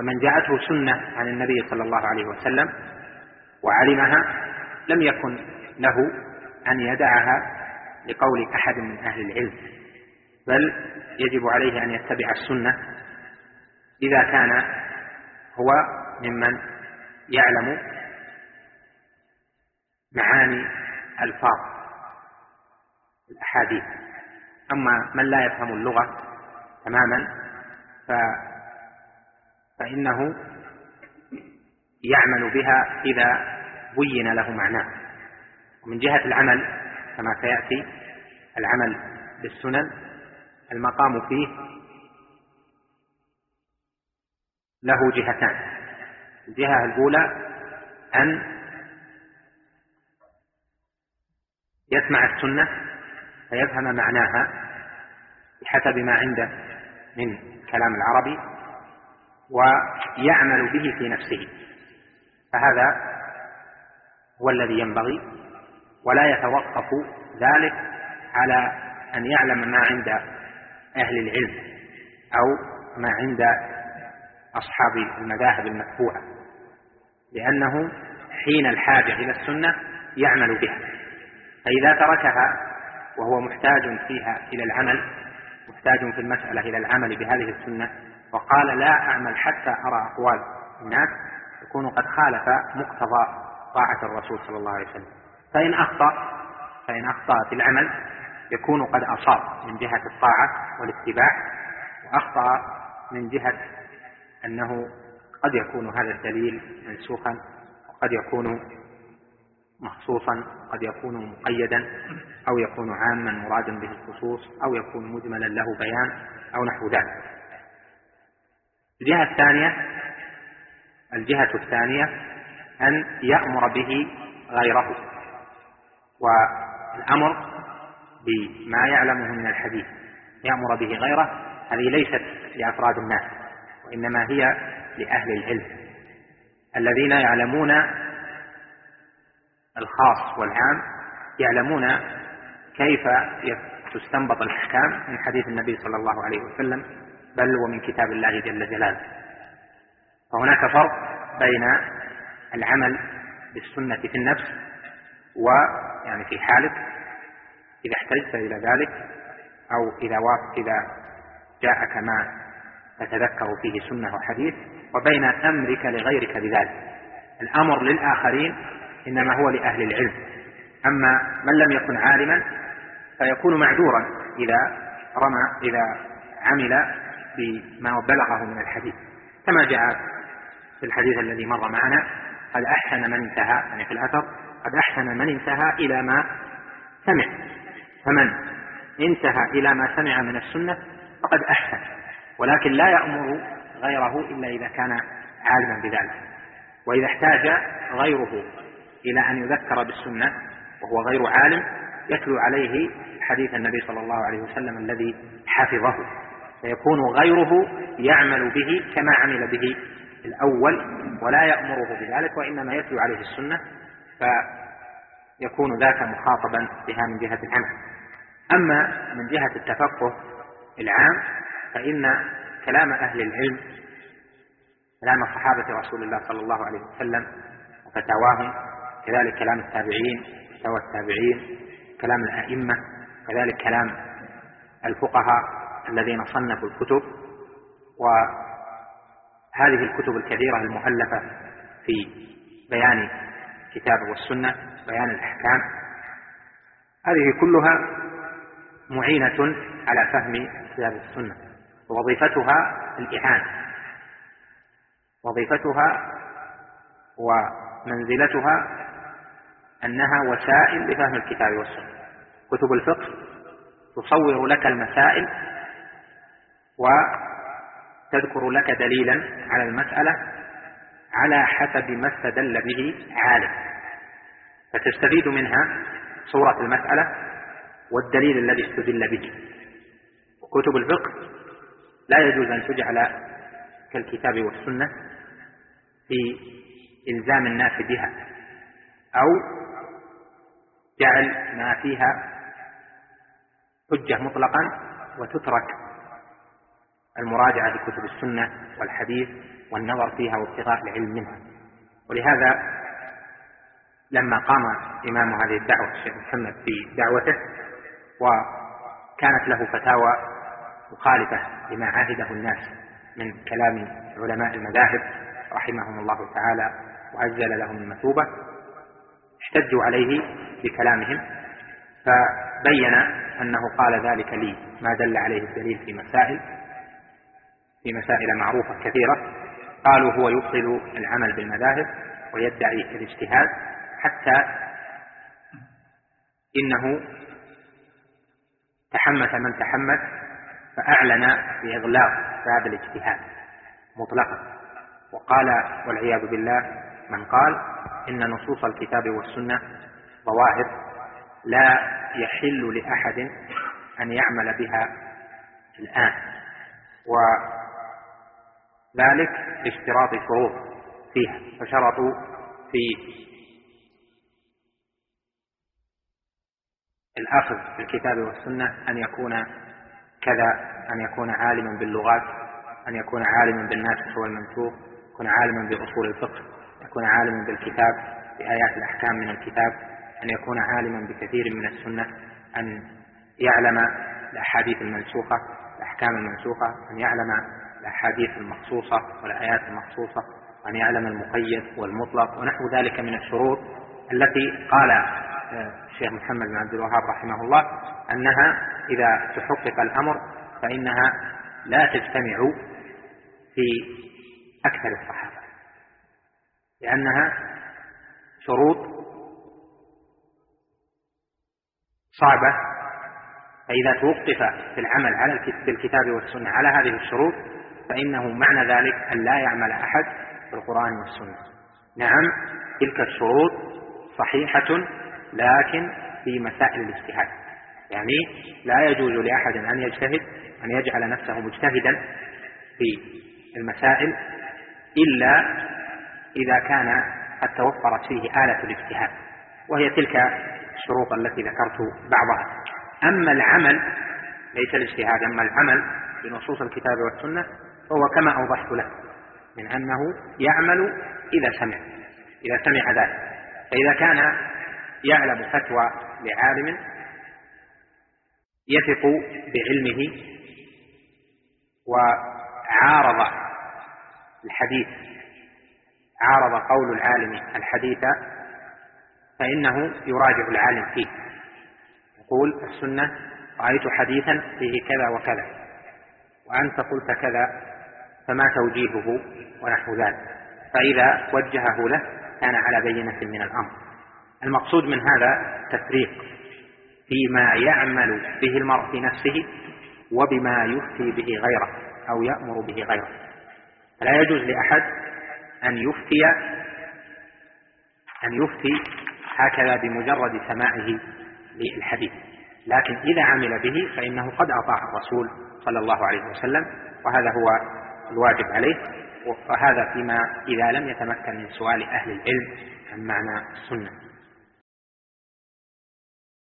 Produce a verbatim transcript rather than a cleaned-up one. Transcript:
فمن جاءته سنة عن النبي صلى الله عليه وسلم وعلمها لم يكن له أن يدعها لقول أحد من أهل العلم، بل يجب عليه أن يتبع السنة إذا كان هو ممن يعلم معاني ألفاظ الأحاديث. أما من لا يفهم اللغة تماما ف... فإنه يعمل بها إذا بين له معناه. ومن جهة العمل كما سيأتي العمل بالسنن المقام فيه له جهتان. الجهة الأولى أن يسمع السنة فيفهم معناها بحسب ما عنده من كلام العربي ويعمل به في نفسه، فهذا هو الذي ينبغي، ولا يتوقف ذلك على أن يعلم ما عند أهل العلم أو ما عند أصحاب المذاهب المتبوعة، لأنه حين الحاجة إلى السنة يعمل بها. فإذا تركها وهو محتاج فيها إلى العمل، محتاج في المسألة إلى العمل بهذه السنة، وقال لا أعمل حتى أرى أقوال الناس، يكون قد خالف مقتضى طاعة الرسول صلى الله عليه وسلم. فإن أخطأ فإن أخطأ في العمل يكون قد أصاب من جهة الطاعة والاتباع، وأخطأ من جهة أنه قد يكون هذا الدليل منسوخا، وقد يكون مخصوصا، قد يكون مقيدا، أو يكون عاما مرادا به الخصوص، أو يكون مجملا له بيان أو نحو ذلك. الجهة الثانية الجهة الثانية أن يأمر به غيره، والأمر بما يعلمه من الحديث يأمر به غيره هذه ليست لأفراد الناس، وإنما هي لأهل العلم الذين يعلمون الخاص والعام، يعلمون كيف تستنبط الأحكام من حديث النبي صلى الله عليه وسلم، بل ومن كتاب الله جل جلاله. فهناك فرق بين العمل بالسنة في النفس، ويعني في حالك إذا احتجت إلى ذلك، أو إذا إذا جاءك ما تتذكر فيه سنة وحديث، وبين أمرك لغيرك بذلك. الأمر للآخرين إنما هو لأهل العلم، أما من لم يكن عالما فيكون معذورا إذا رمى إذا عمل بما بلغه من الحديث، كما جاء في الحديث الذي مر معنا: قد أحسن من انتهى، يعني في الأثر قد أحسن من انتهى إلى ما سمع. فمن انتهى إلى ما سمع من السنة فقد أحسن، ولكن لا يأمر غيره إلا إذا كان عالما بذلك. وإذا احتاج غيره إلى أن يذكر بالسنة وهو غير عالم يتلو عليه حديث النبي صلى الله عليه وسلم الذي حفظه، فيكون غيره يعمل به كما عمل به الأول، ولا يأمره بذلك، وإنما يتلو عليه السنة، فيكون ذاك مخاطبا بها من جهة العمل. أما من جهة التفقه العام فإن كلام أهل العلم، كلام صحابة رسول الله صلى الله عليه وسلم وفتاواهم، كذلك كلام التابعين فتاوى التابعين، كلام الأئمة، كذلك كلام الفقهاء الذين صنفوا الكتب، وهذه الكتب الكثيرة المؤلفة في بيان الكتاب والسنة، بيان الأحكام، هذه كلها معينة على فهم كتاب السنة، ووظيفتها الإعانة، وظيفتها ومنزلتها أنها وسائل لفهم الكتاب والسنة. كتب الفقه تصور لك المسائل وتذكر لك دليلا على المسألة على حسب ما استدل به عالم، فتستفيد منها صورة المسألة والدليل الذي استدل به. وكتب الفقه لا يجوز أن تجعل كالكتاب والسنة في إلزام الناس بها، أو جعل ما فيها حجة مطلقا وتترك المراجعة لكتب السنة والحديث والنظر فيها وابتغاء العلم منها. ولهذا لما قام إمام هذه الدعوة الشيخ محمد في دعوته وكانت له فتاوى مخالفة لما عهده الناس من كلام علماء المذاهب رحمهم الله تعالى وعجل لهم المثوبة، احتجوا عليه بكلامهم، فبين أنه قال ذلك لي ما دل عليه الدليل في مسائل في مسائل معروفة كثيرة. قالوا هو يبطل العمل بالمذاهب ويدعي الاجتهاد، حتى إنه تحمس من تحمس فأعلن بإغلاق باب الاجتهاد مطلقا، وقال والعياذ بالله من قال إن نصوص الكتاب والسنة ظواهر لا يحل لأحد أن يعمل بها الآن، وذلك لاشتراط شروط فيها، فشرطوا في الأخذ بالكتاب والسنة أن يكون كذا، أن يكون عالما باللغات، أن يكون عالما بالناسخ والمنسوخ، يكون عالما بأصول الفقه، يكون عالما بالكتاب بآيات الأحكام من الكتاب، أن يكون عالما بكثير من السنة، أن يعلم الأحاديث المنسوخة الأحكام المنسوخة، أن يعلم الأحاديث المخصوصة والآيات المخصوصة، وأن يعلم المقيد والمطلق ونحو ذلك من الشروط التي قال الشيخ محمد بن عبد الوهاب رحمه الله أنها إذا تحقق الأمر فإنها لا تجتمع في أكثر الصحابة، لأنها شروط صعبة، فإذا توقف في العمل على بالكتاب والسنة على هذه الشروط فإنه معنى ذلك أن لا يعمل أحد بالقرآن والسنة. نعم تلك الشروط صحيحة لكن في مسائل الاجتهاد، يعني لا يجوز لأحد أن يجتهد أن يجعل نفسه مجتهدا في المسائل إلا إذا كان قد توفرت فيه آلة الاجتهاد، وهي تلك الشروط التي ذكرت بعضها. أما العمل ليس الاجتهاد، أما العمل بنصوص الكتاب والسنة فهو كما أوضحت له من أنه يعمل إذا سمع إذا سمع ذلك، فإذا كان يعلم فتوى لعالم يثق بعلمه وعارض الحديث عارض قول العالم الحديث فإنه يراجع العالم فيه، يقول السنة رأيت حديثا فيه كذا وكذا وأنت قلت كذا فما توجيهه ونحو ذلك، فإذا وجهه له كان على بينة من الأمر. المقصود من هذا تفريق فيما يعمل به المرء في نفسه وبما يفتي به غيره أو يأمر به غيره. فلا يجوز لأحد أن يفتي أن يفتي هكذا بمجرد سماعه للحديث، لكن إذا عمل به فإنه قد أطاع الرسول صلى الله عليه وسلم، وهذا هو الواجب عليه، وهذا فيما إذا لم يتمكن من سؤال أهل العلم عن معنى السنة.